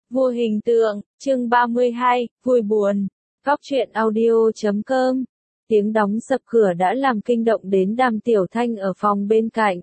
Vua hình tượng, chương 32, vui buồn. Góc truyện audio.com. Tiếng đóng sập cửa đã làm kinh động đến Đàm Tiểu Thanh ở phòng bên cạnh.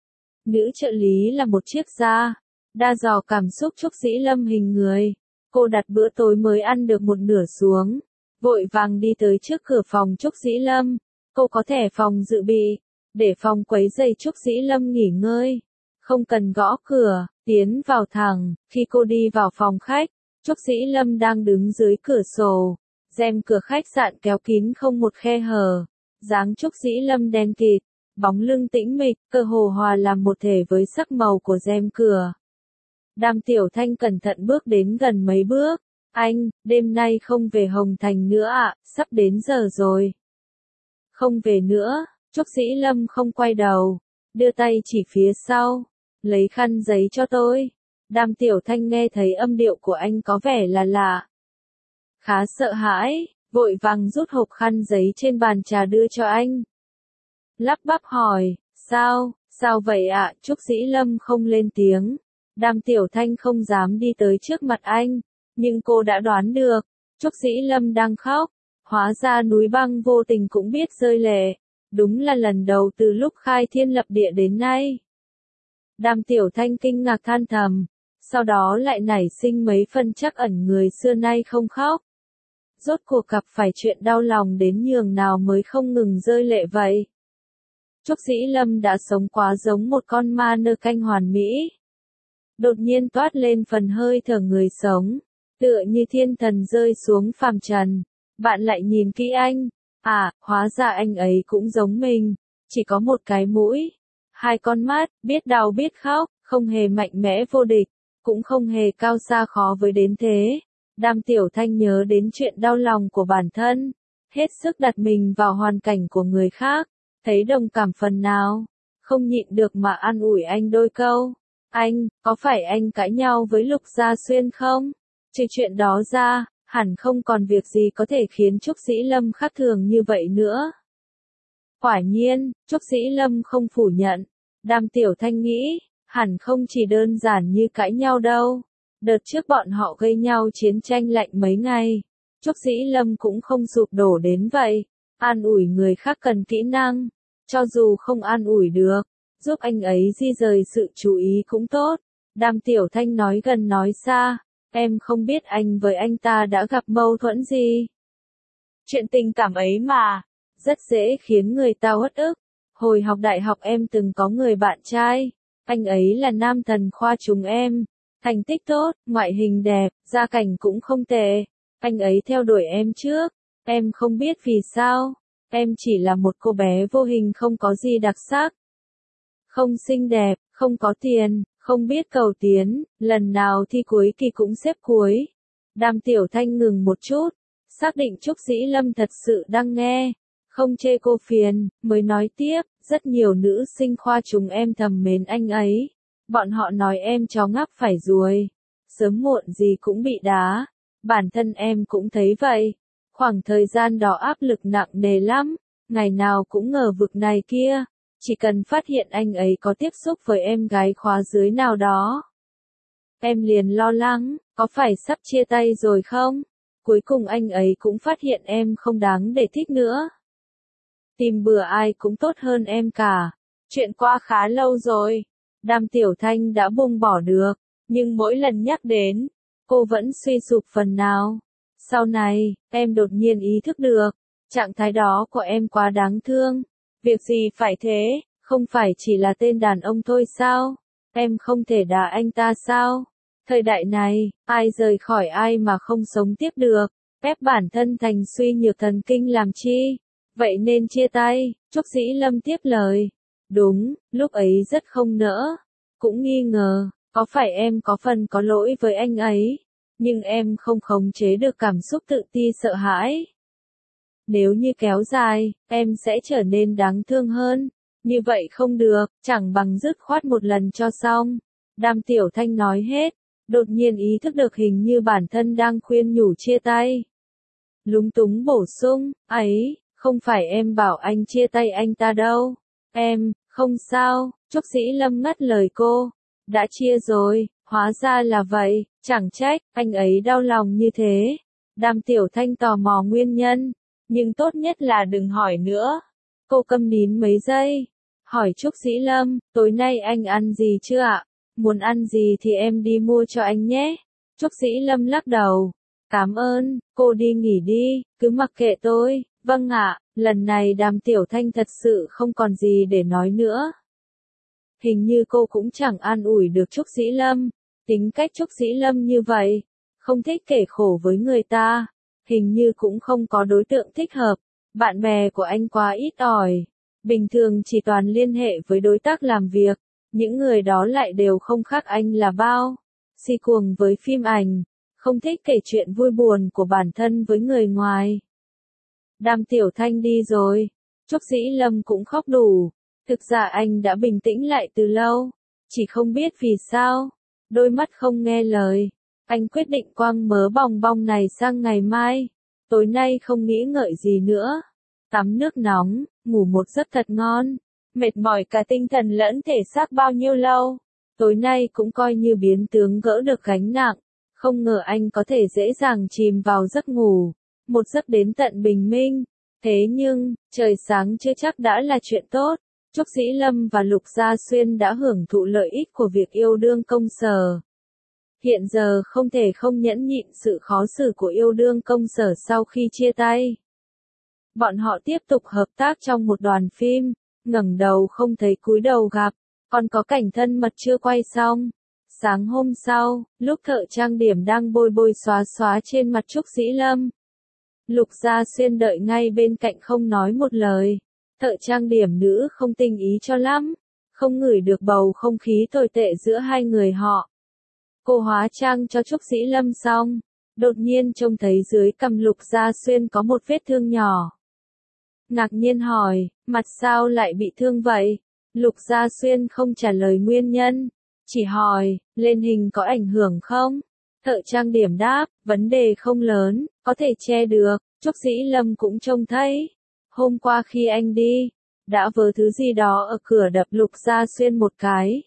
Nữ trợ lý là một chiếc da đa dò cảm xúc Trúc Dĩ Lâm hình người. Cô đặt bữa tối mới ăn được một nửa xuống, vội vàng đi tới trước cửa phòng Trúc Dĩ Lâm. Cô có thẻ phòng dự bị, để phòng quấy rầy Trúc Dĩ Lâm nghỉ ngơi. Không cần gõ cửa, tiến vào thẳng. Khi cô đi vào phòng khách, Trúc Dĩ Lâm đang đứng dưới cửa sổ. Rèm cửa khách sạn kéo kín không một khe hở. Dáng Trúc Dĩ Lâm đen kịt, bóng lưng tĩnh mịch, cơ hồ hòa làm một thể với sắc màu của rèm cửa. Đàm Tiểu Thanh cẩn thận bước đến gần mấy bước. Anh, đêm nay không về Hồng Thành nữa ạ, sắp đến giờ rồi. Không về nữa. Trúc Dĩ Lâm không quay đầu, đưa tay chỉ phía sau. Lấy khăn giấy cho tôi. Đàm Tiểu Thanh nghe thấy âm điệu của anh có vẻ là lạ. Khá sợ hãi, vội vàng rút hộp khăn giấy trên bàn trà đưa cho anh. Lắp bắp hỏi, sao vậy ạ? Trúc Dĩ Lâm không lên tiếng. Đàm Tiểu Thanh không dám đi tới trước mặt anh, nhưng cô đã đoán được, Trúc Dĩ Lâm đang khóc. Hóa ra núi băng vô tình cũng biết rơi lệ. Đúng là lần đầu từ lúc khai thiên lập địa đến nay. Đàm Tiểu Thanh kinh ngạc than thầm, sau đó lại nảy sinh mấy phân trắc ẩn người xưa nay không khóc. Rốt cuộc gặp phải chuyện đau lòng đến nhường nào mới không ngừng rơi lệ vậy. Trúc Dĩ Lâm đã sống quá giống một con ma nơ canh hoàn mỹ. Đột nhiên toát lên phần hơi thở người sống, tựa như thiên thần rơi xuống phàm trần. Bạn lại nhìn kỹ anh, hóa ra anh ấy cũng giống mình, chỉ có một cái mũi, hai con mắt, biết đau biết khóc, không hề mạnh mẽ vô địch, cũng không hề cao xa khó với đến thế. Đàm Tiểu Thanh nhớ đến chuyện đau lòng của bản thân, hết sức đặt mình vào hoàn cảnh của người khác, thấy đồng cảm phần nào, không nhịn được mà an ủi anh đôi câu. Anh, có phải anh cãi nhau với Lục Gia Xuyên không? Trừ chuyện đó ra, hẳn không còn việc gì có thể khiến Trúc Dĩ Lâm khác thường như vậy nữa. Quả nhiên, Trúc Dĩ Lâm không phủ nhận. Đàm Tiểu Thanh nghĩ, hẳn không chỉ đơn giản như cãi nhau đâu. Đợt trước bọn họ gây nhau chiến tranh lạnh mấy ngày. Trúc Dĩ Lâm cũng không sụp đổ đến vậy. An ủi người khác cần kỹ năng. Cho dù không an ủi được, giúp anh ấy di rời sự chú ý cũng tốt. Đàm Tiểu Thanh nói gần nói xa. Em không biết anh với anh ta đã gặp mâu thuẫn gì. Chuyện tình cảm ấy mà, rất dễ khiến người ta uất ức. Hồi học đại học em từng có người bạn trai. Anh ấy là nam thần khoa chúng em. Thành tích tốt, ngoại hình đẹp, gia cảnh cũng không tệ. Anh ấy theo đuổi em trước. Em không biết vì sao. Em chỉ là một cô bé vô hình không có gì đặc sắc. Không xinh đẹp, không có tiền, không biết cầu tiến, lần nào thi cuối kỳ cũng xếp cuối. Đàm Tiểu Thanh ngừng một chút, xác định Trúc Dĩ Lâm thật sự đang nghe, không chê cô phiền, mới nói tiếp, rất nhiều nữ sinh khoa chúng em thầm mến anh ấy. Bọn họ nói em chó ngáp phải ruồi, sớm muộn gì cũng bị đá. Bản thân em cũng thấy vậy. Khoảng thời gian đó áp lực nặng nề lắm, ngày nào cũng ngờ vực này kia. Chỉ cần phát hiện anh ấy có tiếp xúc với em gái khóa dưới nào đó, em liền lo lắng, có phải sắp chia tay rồi không? Cuối cùng anh ấy cũng phát hiện em không đáng để thích nữa. Tìm bừa ai cũng tốt hơn em cả. Chuyện qua khá lâu rồi. Đàm Tiểu Thanh đã buông bỏ được, nhưng mỗi lần nhắc đến, cô vẫn suy sụp phần nào. Sau này, em đột nhiên ý thức được, trạng thái đó của em quá đáng thương. Việc gì phải thế, không phải chỉ là tên đàn ông thôi sao? Em không thể đá anh ta sao? Thời đại này, ai rời khỏi ai mà không sống tiếp được, ép bản thân thành suy nhược thần kinh làm chi? Vậy nên chia tay. Trúc Dĩ Lâm tiếp lời. Đúng, lúc ấy rất không nỡ, cũng nghi ngờ, có phải em có phần có lỗi với anh ấy, nhưng em không khống chế được cảm xúc tự ti sợ hãi. Nếu như kéo dài, em sẽ trở nên đáng thương hơn. Như vậy không được, chẳng bằng dứt khoát một lần cho xong. Đàm Tiểu Thanh nói hết, đột nhiên ý thức được hình như bản thân đang khuyên nhủ chia tay. Lúng túng bổ sung, ấy, không phải em bảo anh chia tay anh ta đâu. Em, không sao. Trúc Dĩ Lâm ngắt lời cô. Đã chia rồi, hóa ra là vậy, Chẳng trách, anh ấy đau lòng như thế. Đàm Tiểu Thanh tò mò nguyên nhân, nhưng tốt nhất là đừng hỏi nữa. Cô câm nín mấy giây, hỏi Trúc Dĩ Lâm, tối nay anh ăn gì chưa ạ? Muốn ăn gì thì em đi mua cho anh nhé. Trúc Dĩ Lâm lắc đầu. Cảm ơn, cô đi nghỉ đi, cứ mặc kệ tôi. Vâng ạ, lần này Đàm Tiểu Thanh thật sự không còn gì để nói nữa. Hình như cô cũng chẳng an ủi được Trúc Dĩ Lâm. Tính cách Trúc Dĩ Lâm như vậy, không thích kể khổ với người ta. Hình như cũng không có đối tượng thích hợp. Bạn bè của anh quá ít ỏi. Bình thường chỉ toàn liên hệ với đối tác làm việc. Những người đó lại đều không khác anh là bao. Si cuồng với phim ảnh. Không thích kể chuyện vui buồn của bản thân với người ngoài. Đàm Tiểu Thanh đi rồi. Trúc Dĩ Lâm cũng khóc đủ. Thực ra anh đã bình tĩnh lại từ lâu. Chỉ không biết vì sao. Đôi mắt không nghe lời. Anh quyết định quăng mớ bòng bong này sang ngày mai. Tối nay không nghĩ ngợi gì nữa. Tắm nước nóng, ngủ một giấc thật ngon. Mệt mỏi cả tinh thần lẫn thể xác bao nhiêu lâu. Tối nay cũng coi như biến tướng gỡ được gánh nặng. Không ngờ anh có thể dễ dàng chìm vào giấc ngủ. Một giấc đến tận bình minh. Thế nhưng, trời sáng chưa chắc đã là chuyện tốt. Trúc Dĩ Lâm và Lục Gia Xuyên đã hưởng thụ lợi ích của việc yêu đương công sở. Hiện giờ không thể không nhẫn nhịn sự khó xử của yêu đương công sở sau khi chia tay. Bọn họ tiếp tục hợp tác trong một đoàn phim, ngẩng đầu không thấy cúi đầu gặp, còn có cảnh thân mật chưa quay xong. Sáng hôm sau, lúc thợ trang điểm đang bôi bôi xóa xóa trên mặt Trúc Dĩ Lâm, Lục Gia Xuyên đợi ngay bên cạnh không nói một lời. Thợ trang điểm nữ không tinh ý cho lắm, không ngửi được bầu không khí tồi tệ giữa hai người họ. Cô hóa trang cho Trúc Dĩ Lâm xong, đột nhiên trông thấy dưới cằm Lục Gia Xuyên có một vết thương nhỏ. Ngạc nhiên hỏi, mặt sao lại bị thương vậy? Lục Gia Xuyên không trả lời nguyên nhân, chỉ hỏi, lên hình có ảnh hưởng không? Thợ trang điểm đáp, vấn đề không lớn, có thể che được. Trúc Dĩ Lâm cũng trông thấy. Hôm qua khi anh đi, đã vớ thứ gì đó ở cửa đập Lục Gia Xuyên một cái.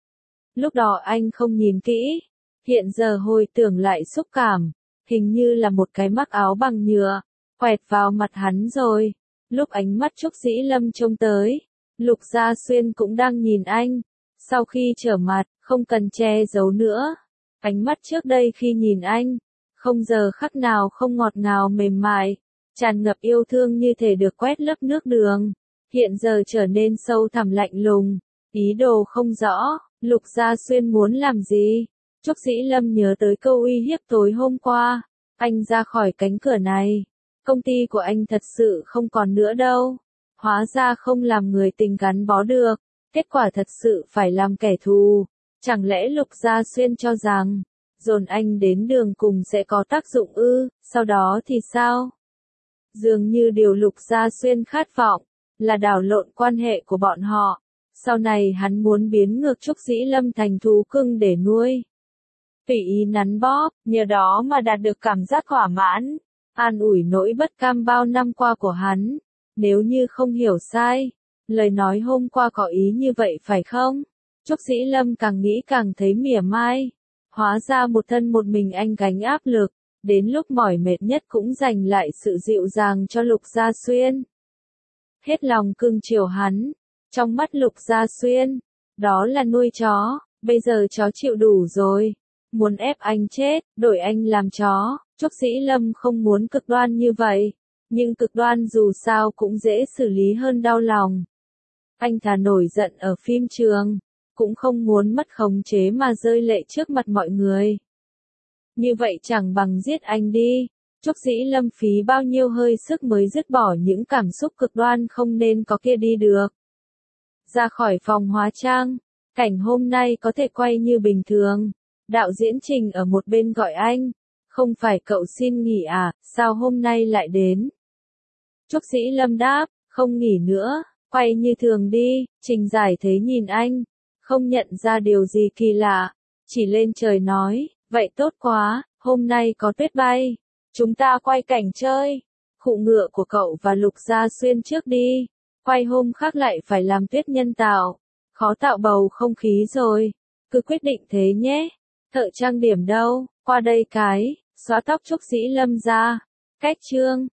Lúc đó anh không nhìn kỹ, hiện giờ hồi tưởng lại xúc cảm, hình như là một cái mắc áo bằng nhựa, quẹt vào mặt hắn rồi. Lúc ánh mắt Trúc Dĩ Lâm trông tới, Lục Gia Xuyên cũng đang nhìn anh. Sau khi trở mặt, không cần che giấu nữa. Ánh mắt trước đây khi nhìn anh, không giờ khắc nào không ngọt ngào mềm mại, tràn ngập yêu thương như thể được quét lớp nước đường. Hiện giờ trở nên sâu thẳm lạnh lùng, ý đồ không rõ. Lục Gia Xuyên muốn làm gì? Trúc Dĩ Lâm nhớ tới câu uy hiếp tối hôm qua. Anh ra khỏi cánh cửa này. Công ty của anh thật sự không còn nữa đâu. Hóa ra không làm người tình gắn bó được. Kết quả thật sự phải làm kẻ thù. Chẳng lẽ Lục Gia Xuyên cho rằng, dồn anh đến đường cùng sẽ có tác dụng ư? Sau đó thì sao? Dường như điều Lục Gia Xuyên khát vọng, là đảo lộn quan hệ của bọn họ. Sau này hắn muốn biến ngược Trúc Dĩ Lâm thành thú cưng để nuôi. Tùy ý nắn bóp, nhờ đó mà đạt được cảm giác thỏa mãn, an ủi nỗi bất cam bao năm qua của hắn. Nếu như không hiểu sai, lời nói hôm qua có ý như vậy phải không? Trúc Dĩ Lâm càng nghĩ càng thấy mỉa mai. Hóa ra một thân một mình anh gánh áp lực, đến lúc mỏi mệt nhất cũng dành lại sự dịu dàng cho Lục Gia Xuyên. Hết lòng cưng chiều hắn. Trong mắt Lục Gia Xuyên, đó là nuôi chó, bây giờ chó chịu đủ rồi. Muốn ép anh chết, đổi anh làm chó. Trúc Dĩ Lâm không muốn cực đoan như vậy, nhưng cực đoan dù sao cũng dễ xử lý hơn đau lòng. Anh thà nổi giận ở phim trường, cũng không muốn mất khống chế mà rơi lệ trước mặt mọi người. Như vậy chẳng bằng giết anh đi. Trúc Dĩ Lâm phí bao nhiêu hơi sức mới dứt bỏ những cảm xúc cực đoan không nên có kia đi được. Ra khỏi phòng hóa trang, cảnh hôm nay có thể quay như bình thường. Đạo diễn Trình ở một bên gọi anh, không phải cậu xin nghỉ à, sao hôm nay lại đến? Trúc Dĩ Lâm đáp, không nghỉ nữa, quay như thường đi. Trình giải thế nhìn anh, không nhận ra điều gì kỳ lạ, chỉ lên trời nói, vậy tốt quá, hôm nay có tuyết bay, chúng ta quay cảnh chơi, khụ ngựa của cậu và Lục Gia Xuyên trước đi, quay hôm khác lại phải làm tuyết nhân tạo, khó tạo bầu không khí rồi, cứ quyết định thế nhé. Thợ trang điểm đâu, qua đây cái, xóa tóc Trúc Dĩ Lâm ra. Cách chương